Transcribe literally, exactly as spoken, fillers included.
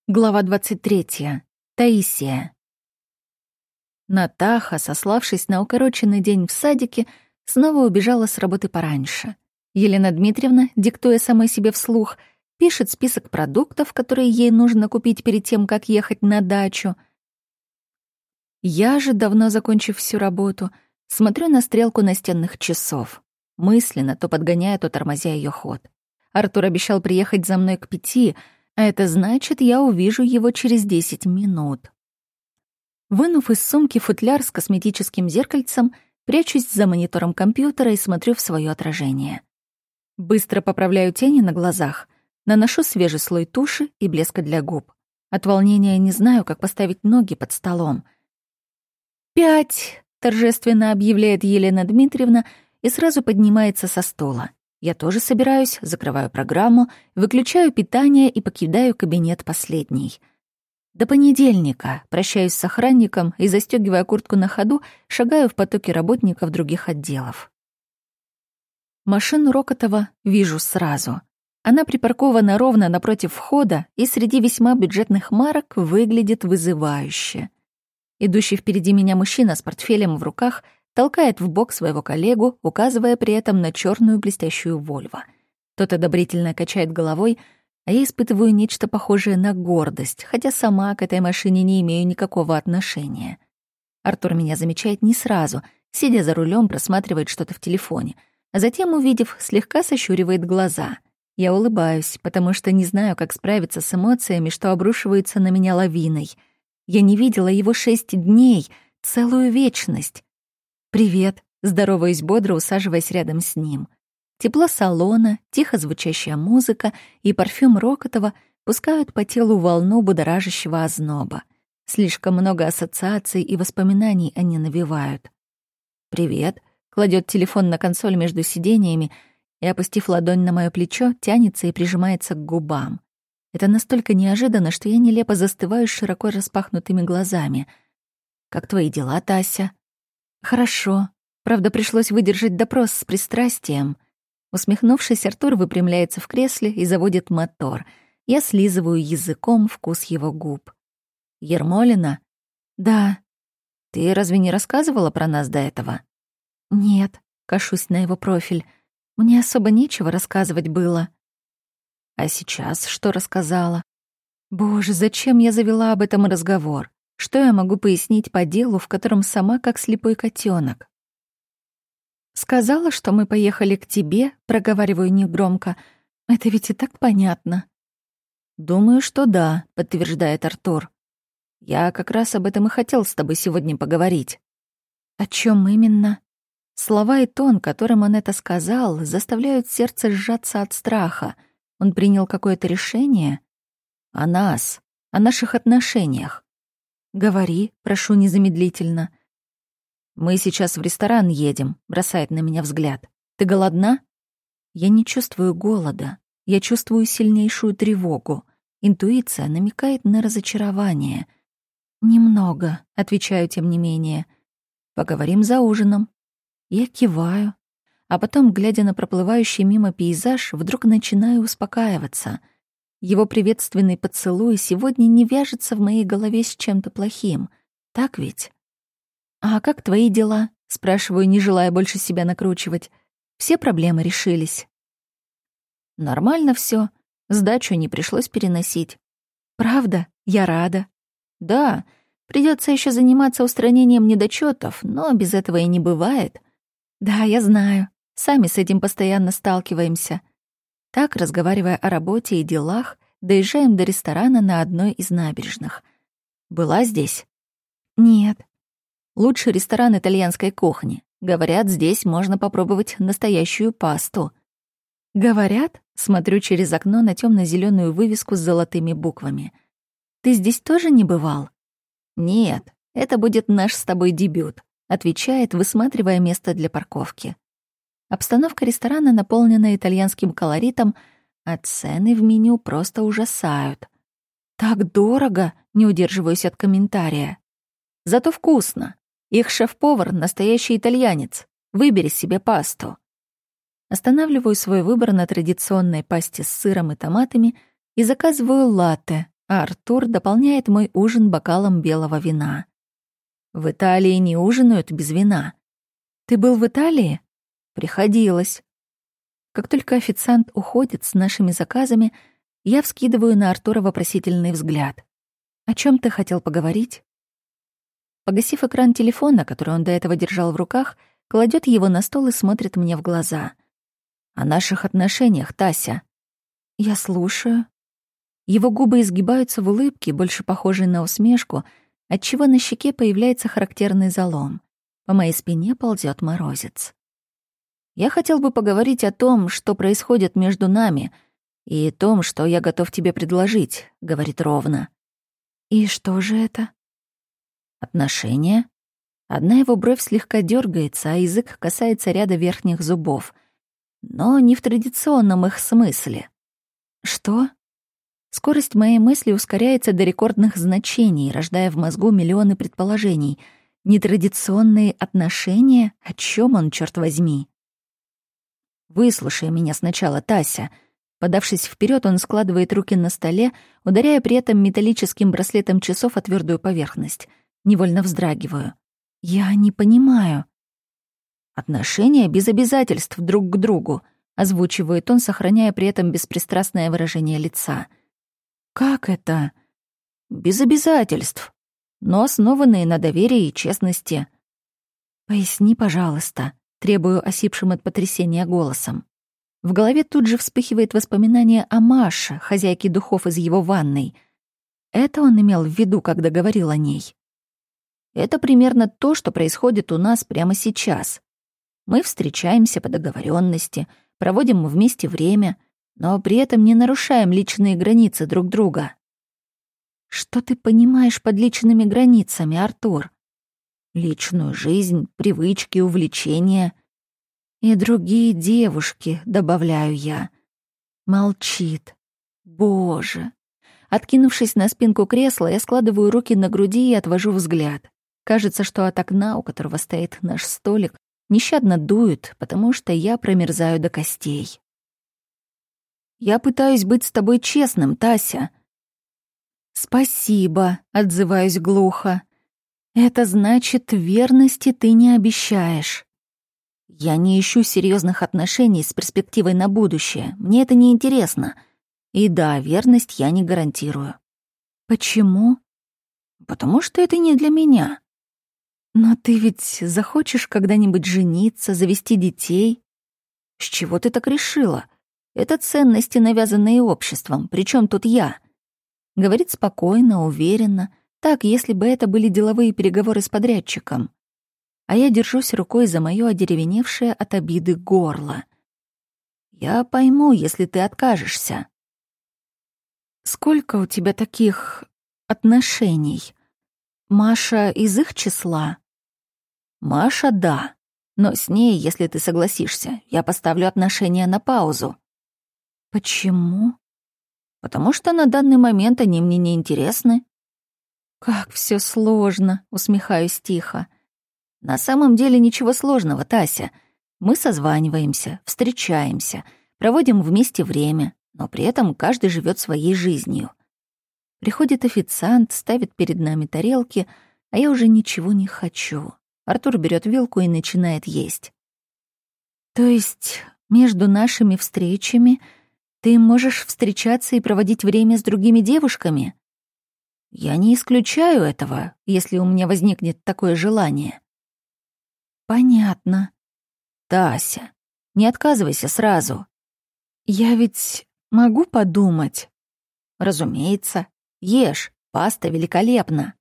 Глава двадцать третья. Таисия. Натаха, сославшись на укороченный день в садике, снова убежала с работы пораньше. Елена Дмитриевна, диктуя самой себе вслух, пишет список продуктов, которые ей нужно купить перед тем, как ехать на дачу. Я же, давно закончив всю работу, смотрю на стрелку настенных часов, мысленно то подгоняя, то тормозя ее ход. Артур обещал приехать за мной к пяти, а это значит, я увижу его через десять минут. Вынув из сумки футляр с косметическим зеркальцем, прячусь за монитором компьютера и смотрю в свое отражение. Быстро поправляю тени на глазах, наношу свежий слой туши и блеска для губ. От волнения не знаю, как поставить ноги под столом. «Пять!» — торжественно объявляет Елена Дмитриевна и сразу поднимается со стула. Я тоже собираюсь, закрываю программу, выключаю питание и покидаю кабинет последний. До понедельника прощаюсь с охранником и, застёгивая куртку на ходу, шагаю в потоке работников других отделов. Машину Рокотова вижу сразу. Она припаркована ровно напротив входа и среди весьма бюджетных марок выглядит вызывающе. Идущий впереди меня мужчина с портфелем в руках толкает в бок своего коллегу, указывая при этом на черную блестящую «Вольво». Тот одобрительно качает головой, а я испытываю нечто похожее на гордость, хотя сама к этой машине не имею никакого отношения. Артур меня замечает не сразу, сидя за рулем, просматривает что-то в телефоне, а затем, увидев, слегка сощуривает глаза. Я улыбаюсь, потому что не знаю, как справиться с эмоциями, что обрушиваются на меня лавиной. Я не видела его шесть дней, целую вечность. «Привет», — здороваюсь бодро, усаживаясь рядом с ним. Тепло салона, тихо звучащая музыка и парфюм Рокотова пускают по телу волну будоражащего озноба. Слишком много ассоциаций и воспоминаний они навевают. «Привет», — кладет телефон на консоль между сидениями и, опустив ладонь на мое плечо, тянется и прижимается к губам. Это настолько неожиданно, что я нелепо застываю с широко распахнутыми глазами. «Как твои дела, Тася?» «Хорошо. Правда, пришлось выдержать допрос с пристрастием». Усмехнувшись, Артур выпрямляется в кресле и заводит мотор. Я слизываю языком вкус его губ. «Ермолина?» «Да». «Ты разве не рассказывала про нас до этого?» «Нет», — кашусь на его профиль. «Мне особо нечего рассказывать было». «А сейчас что рассказала?» «Боже, зачем я завела об этом разговор? Что я могу пояснить по делу, в котором сама как слепой котенок? Сказала, что мы поехали к тебе, проговариваю негромко. Это ведь и так понятно. Думаю, что да, подтверждает Артур. Я как раз об этом и хотел с тобой сегодня поговорить. О чем именно? Слова и тон, которым он это сказал, заставляют сердце сжаться от страха. Он принял какое-то решение? О нас, о наших отношениях. «Говори, прошу незамедлительно». «Мы сейчас в ресторан едем», — бросает на меня взгляд. «Ты голодна?» Я не чувствую голода. Я чувствую сильнейшую тревогу. Интуиция намекает на разочарование. «Немного», — отвечаю тем не менее. «Поговорим за ужином». Я киваю. А потом, глядя на проплывающий мимо пейзаж, вдруг начинаю успокаиваться. Его приветственный поцелуй сегодня не вяжется в моей голове с чем-то плохим. Так ведь? «А как твои дела?» — спрашиваю, не желая больше себя накручивать. Все проблемы решились. «Нормально все. Сдачу не пришлось переносить». «Правда? Я рада». «Да, придется еще заниматься устранением недочетов, но без этого и не бывает». «Да, я знаю. Сами с этим постоянно сталкиваемся». Так, разговаривая о работе и делах, доезжаем до ресторана на одной из набережных. «Была здесь?» «Нет». «Лучший ресторан итальянской кухни. Говорят, здесь можно попробовать настоящую пасту». «Говорят?» — смотрю через окно на темно-зеленую вывеску с золотыми буквами. «Ты здесь тоже не бывал?» «Нет, это будет наш с тобой дебют», — отвечает, высматривая место для парковки. Обстановка ресторана наполнена итальянским колоритом, а цены в меню просто ужасают. «Так дорого!» — не удерживаюсь от комментария. «Зато вкусно. Их шеф-повар — настоящий итальянец. Выбери себе пасту». Останавливаю свой выбор на традиционной пасте с сыром и томатами и заказываю латте, а Артур дополняет мой ужин бокалом белого вина. В Италии не ужинают без вина. Ты был в Италии? Приходилось. Как только официант уходит с нашими заказами, я вскидываю на Артура вопросительный взгляд. О чем ты хотел поговорить? Погасив экран телефона, который он до этого держал в руках, кладет его на стол и смотрит мне в глаза. О наших отношениях, Тася. Я слушаю. Его губы изгибаются в улыбке, больше похожей на усмешку, отчего на щеке появляется характерный залом. По моей спине ползет морозец. Я хотел бы поговорить о том, что происходит между нами, и том, что я готов тебе предложить, — говорит ровно. И что же это? Отношения. Одна его бровь слегка дергается, а язык касается ряда верхних зубов. Но не в традиционном их смысле. Что? Скорость моей мысли ускоряется до рекордных значений, рождая в мозгу миллионы предположений. Нетрадиционные отношения? О чем он, черт возьми? «Выслушай меня сначала, Тася». Подавшись вперед, он складывает руки на столе, ударяя при этом металлическим браслетом часов о твердую поверхность. Невольно вздрагиваю. «Я не понимаю». «Отношения без обязательств друг к другу», — озвучивает он, сохраняя при этом беспристрастное выражение лица. «Как это?» «Без обязательств, но основанные на доверии и честности». «Поясни, пожалуйста», — требую осипшим от потрясения голосом. В голове тут же вспыхивает воспоминание о Маше, хозяйке духов из его ванной. Это он имел в виду, когда говорил о ней. Это примерно то, что происходит у нас прямо сейчас. Мы встречаемся по договоренности, проводим вместе время, но при этом не нарушаем личные границы друг друга. Что ты понимаешь под личными границами, Артур? Личную жизнь, привычки, увлечения. И другие девушки, добавляю я. Молчит. Боже. Откинувшись на спинку кресла, я складываю руки на груди и отвожу взгляд. Кажется, что от окна, у которого стоит наш столик, нещадно дует, потому что я промерзаю до костей. «Я пытаюсь быть с тобой честным, Тася». «Спасибо», — отзываюсь глухо. «Это значит, верности ты не обещаешь». «Я не ищу серьезных отношений с перспективой на будущее. Мне это не интересно. И да, верность я не гарантирую». «Почему?» «Потому что это не для меня». «Но ты ведь захочешь когда-нибудь жениться, завести детей?» «С чего ты так решила? Это ценности, навязанные обществом. Причем тут я?» Говорит спокойно, уверенно, так, если бы это были деловые переговоры с подрядчиком. А я держусь рукой за моё одеревеневшее от обиды горло. «Я пойму, если ты откажешься». «Сколько у тебя таких отношений? Маша из их числа?» «Маша, да. Но с ней, если ты согласишься, я поставлю отношения на паузу». «Почему?» «Потому что на данный момент они мне не интересны». «Как всё сложно», — усмехаюсь тихо. «На самом деле ничего сложного, Тася. Мы созваниваемся, встречаемся, проводим вместе время, но при этом каждый живёт своей жизнью». Приходит официант, ставит перед нами тарелки, а я уже ничего не хочу. Артур берёт вилку и начинает есть. «То есть между нашими встречами ты можешь встречаться и проводить время с другими девушками?» «Я не исключаю этого, если у меня возникнет такое желание». «Понятно». «Тася, не отказывайся сразу». «Я ведь могу подумать?» «Разумеется. Ешь, паста великолепна».